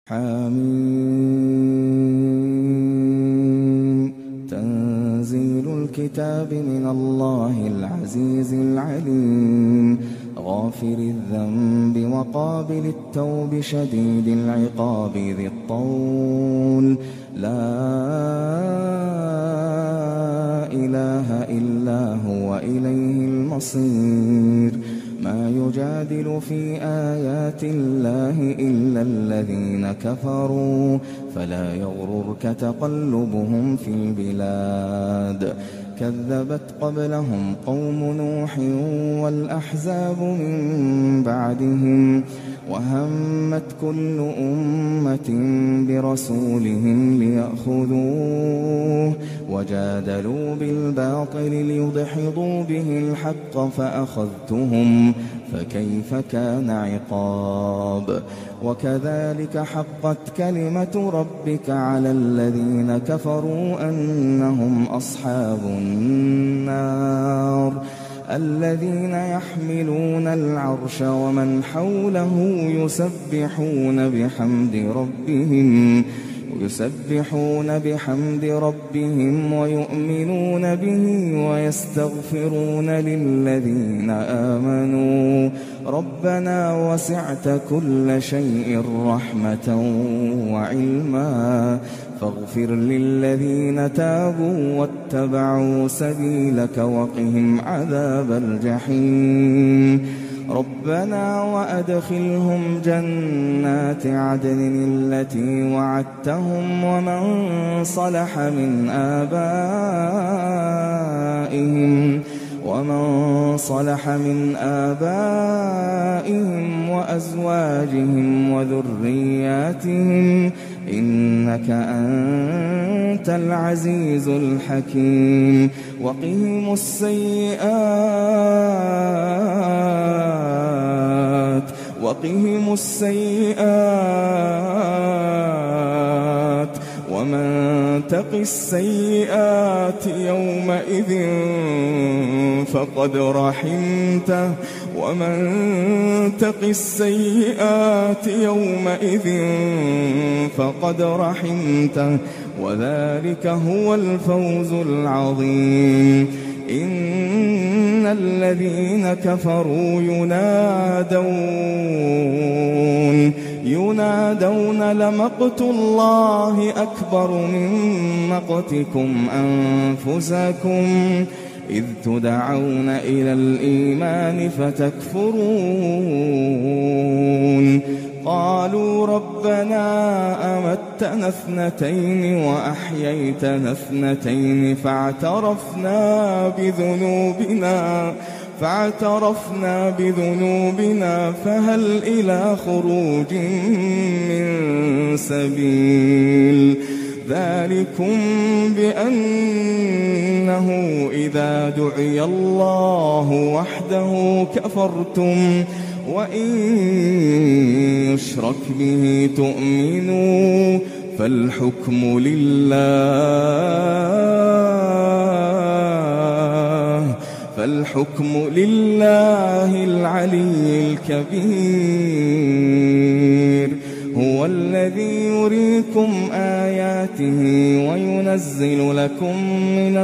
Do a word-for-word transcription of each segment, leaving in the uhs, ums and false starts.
حميم تنزيل الكتاب من الله العزيز العليم غافر الذنب وقابل التوب شديد العقاب ذي الطول لا إله إلا هو إليه المصير ما يجادل في آيات الله إلا الذين كفروا فلا يغررك تقلبهم في البلاد كذبت قبلهم قوم نوح والأحزاب من بعدهم وهمت كل أمة برسولهم ليأخذوه وجادلوا بالباطل ليدحضوا به الحق فأخذتهم فكيف كان عقاب وكذلك حقت كلمة ربك على الذين كفروا أنهم أصحاب النار الذين يحملون العرش ومن حوله يسبحون بحمد ربهم يسبحون بحمد ربهم ويؤمنون به ويستغفرون للذين آمنوا ربنا وسعت كل شيء رحمة وعلما فاغفر للذين تابوا واتبعوا سبيلك وقهم عذاب الجحيم ربنا وأدخلهم جنات عدن التي وعدتهم ومن صلح من آبائهم ومن صلح من آبائهم وأزواجهم وذرياتهم إنك أنت العزيز الحكيم وقهم السيئات وقهم السيئات ومن تق السيئات يومئذ فقد رحمته ومن تق السيئات يومئذ فقد رحمته وذلك هو الفوز العظيم إن الذين كفروا ينادون ينادون لمقت الله أكبر من مقتكم أنفسكم إذ تدعون إلى الإيمان فتكفرون قالوا ربنا أمتنا اثنتين وأحييتنا اثنتين فاعترفنا بذنوبنا فاعترفنا بذنوبنا فهل إلى خروج من سبيل ذلكم بأنه إذا دعي الله وحده كفرتم وإن يشرك به تؤمنوا فالحكم لله فالحكم لله العلي الكبير هو الذي يريكم آياته وينزل لكم من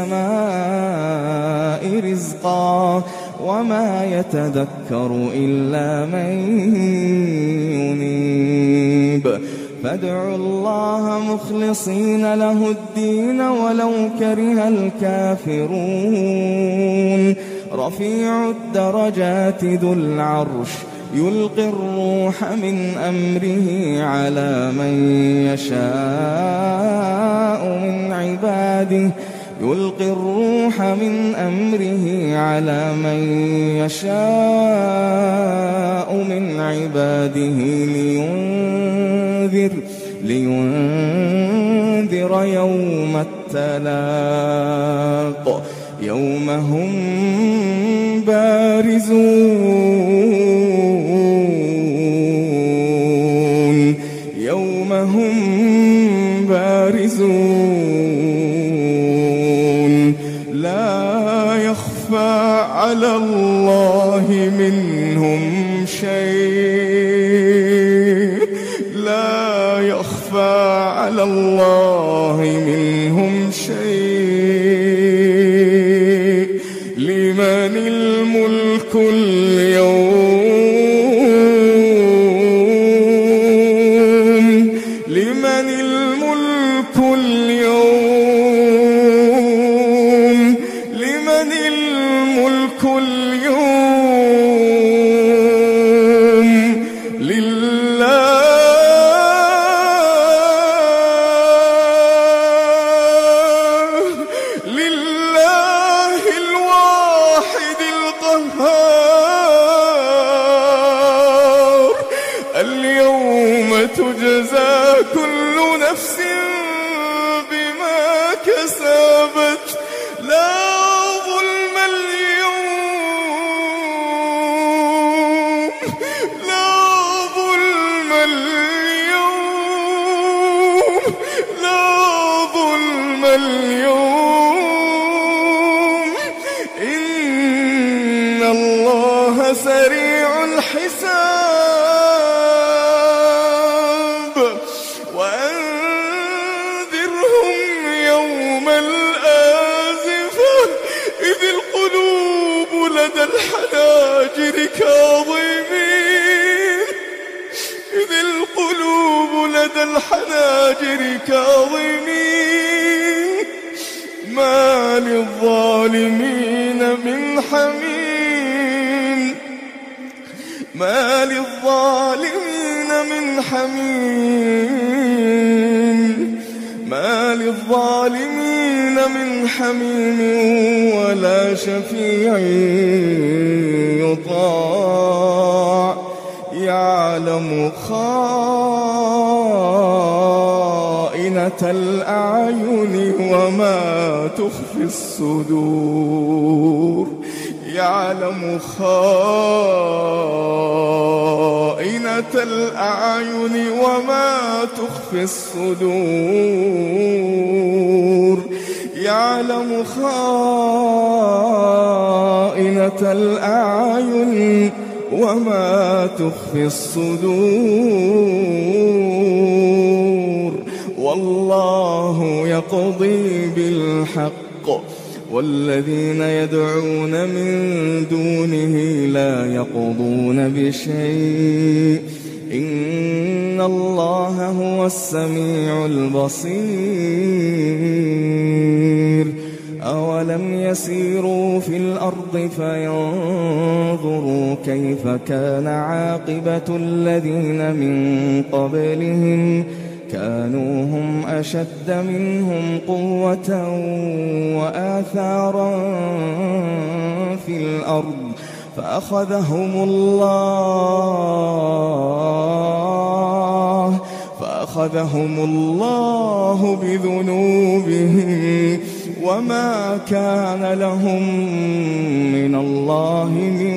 السماء رزقا وما يتذكر إلا من ينيب فادعوا الله مخلصين له الدين ولو كره الكافرون رفيع الدرجات ذو العرش يلقي الروح من أمره على من يشاء من عباده يلقي الروح من أمره على من يشاء من عباده لينذر لينذر يوم التلاق يوم هم بارزون يوم هم بارزون لا يخفى على الله منهم شيء لا يخفى على الله منهم شيء. لمن الملك اليوم لمن الملك اليوم لمن الملك اليوم لله لله الواحد القهار. اليوم تجزى كل نفس بما كسبت لا ظلم اليوم لا ظلم اليوم لا ظلم اليوم إن الله سريع الحساب. وأنذرهم يوم الآزفة إذ القلوب لدى الحناجر كاظمين إذ القلوب لدى الحناجر كاظمين ما للظالمين من حميم ما للظالمين من حميم ما للظالمين من حميم ولا شفيع يطاع. يعلم خائنة الأعين وما تخفي الصدور يعلم خائنة الأعين وما تخفي الصدور يعلم خائنة الأعين وما تخفي الصدور. والله يقضي بالحق والذين يدعون من دونه لا يقضون بشيء إن الله هو السميع البصير. أولم يسيروا في الأرض فينظروا كيف كان عاقبة الذين من قبلهم كانوا هم أشد منهم قوة وآثارا في الأرض فأخذهم الله فأخذهم الله بذنوبهم وما كان لهم من الله من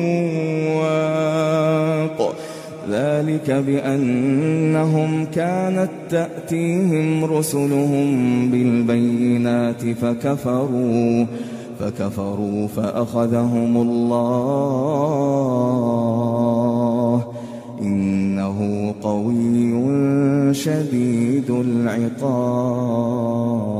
واق. ذلك بأنهم كانت تأتيهم رسلهم بالبينات فكفروا فكفروا فأخذهم الله إنه قوي شديد العقاب.